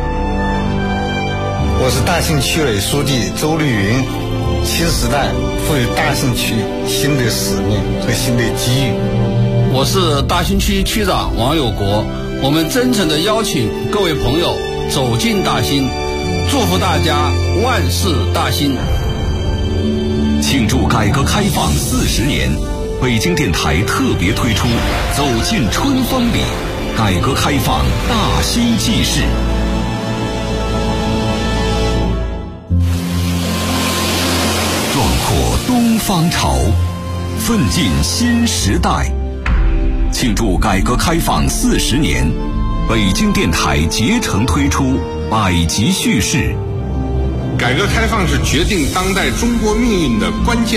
我是大兴区委书记周绿云，新时代赋予大兴区新的使命和新的机遇。 我是大兴区区长王有国，我们真诚地邀请各位朋友走进大兴，祝福大家万事大兴。 庆祝改革开放40年，北京电台特别推出走进春风里，改革开放大兴纪事。壮阔东方潮，奋进新时代。庆祝改革开放40年，北京电台竭诚推出百集叙事。 改革开放是决定当代中国命运的关键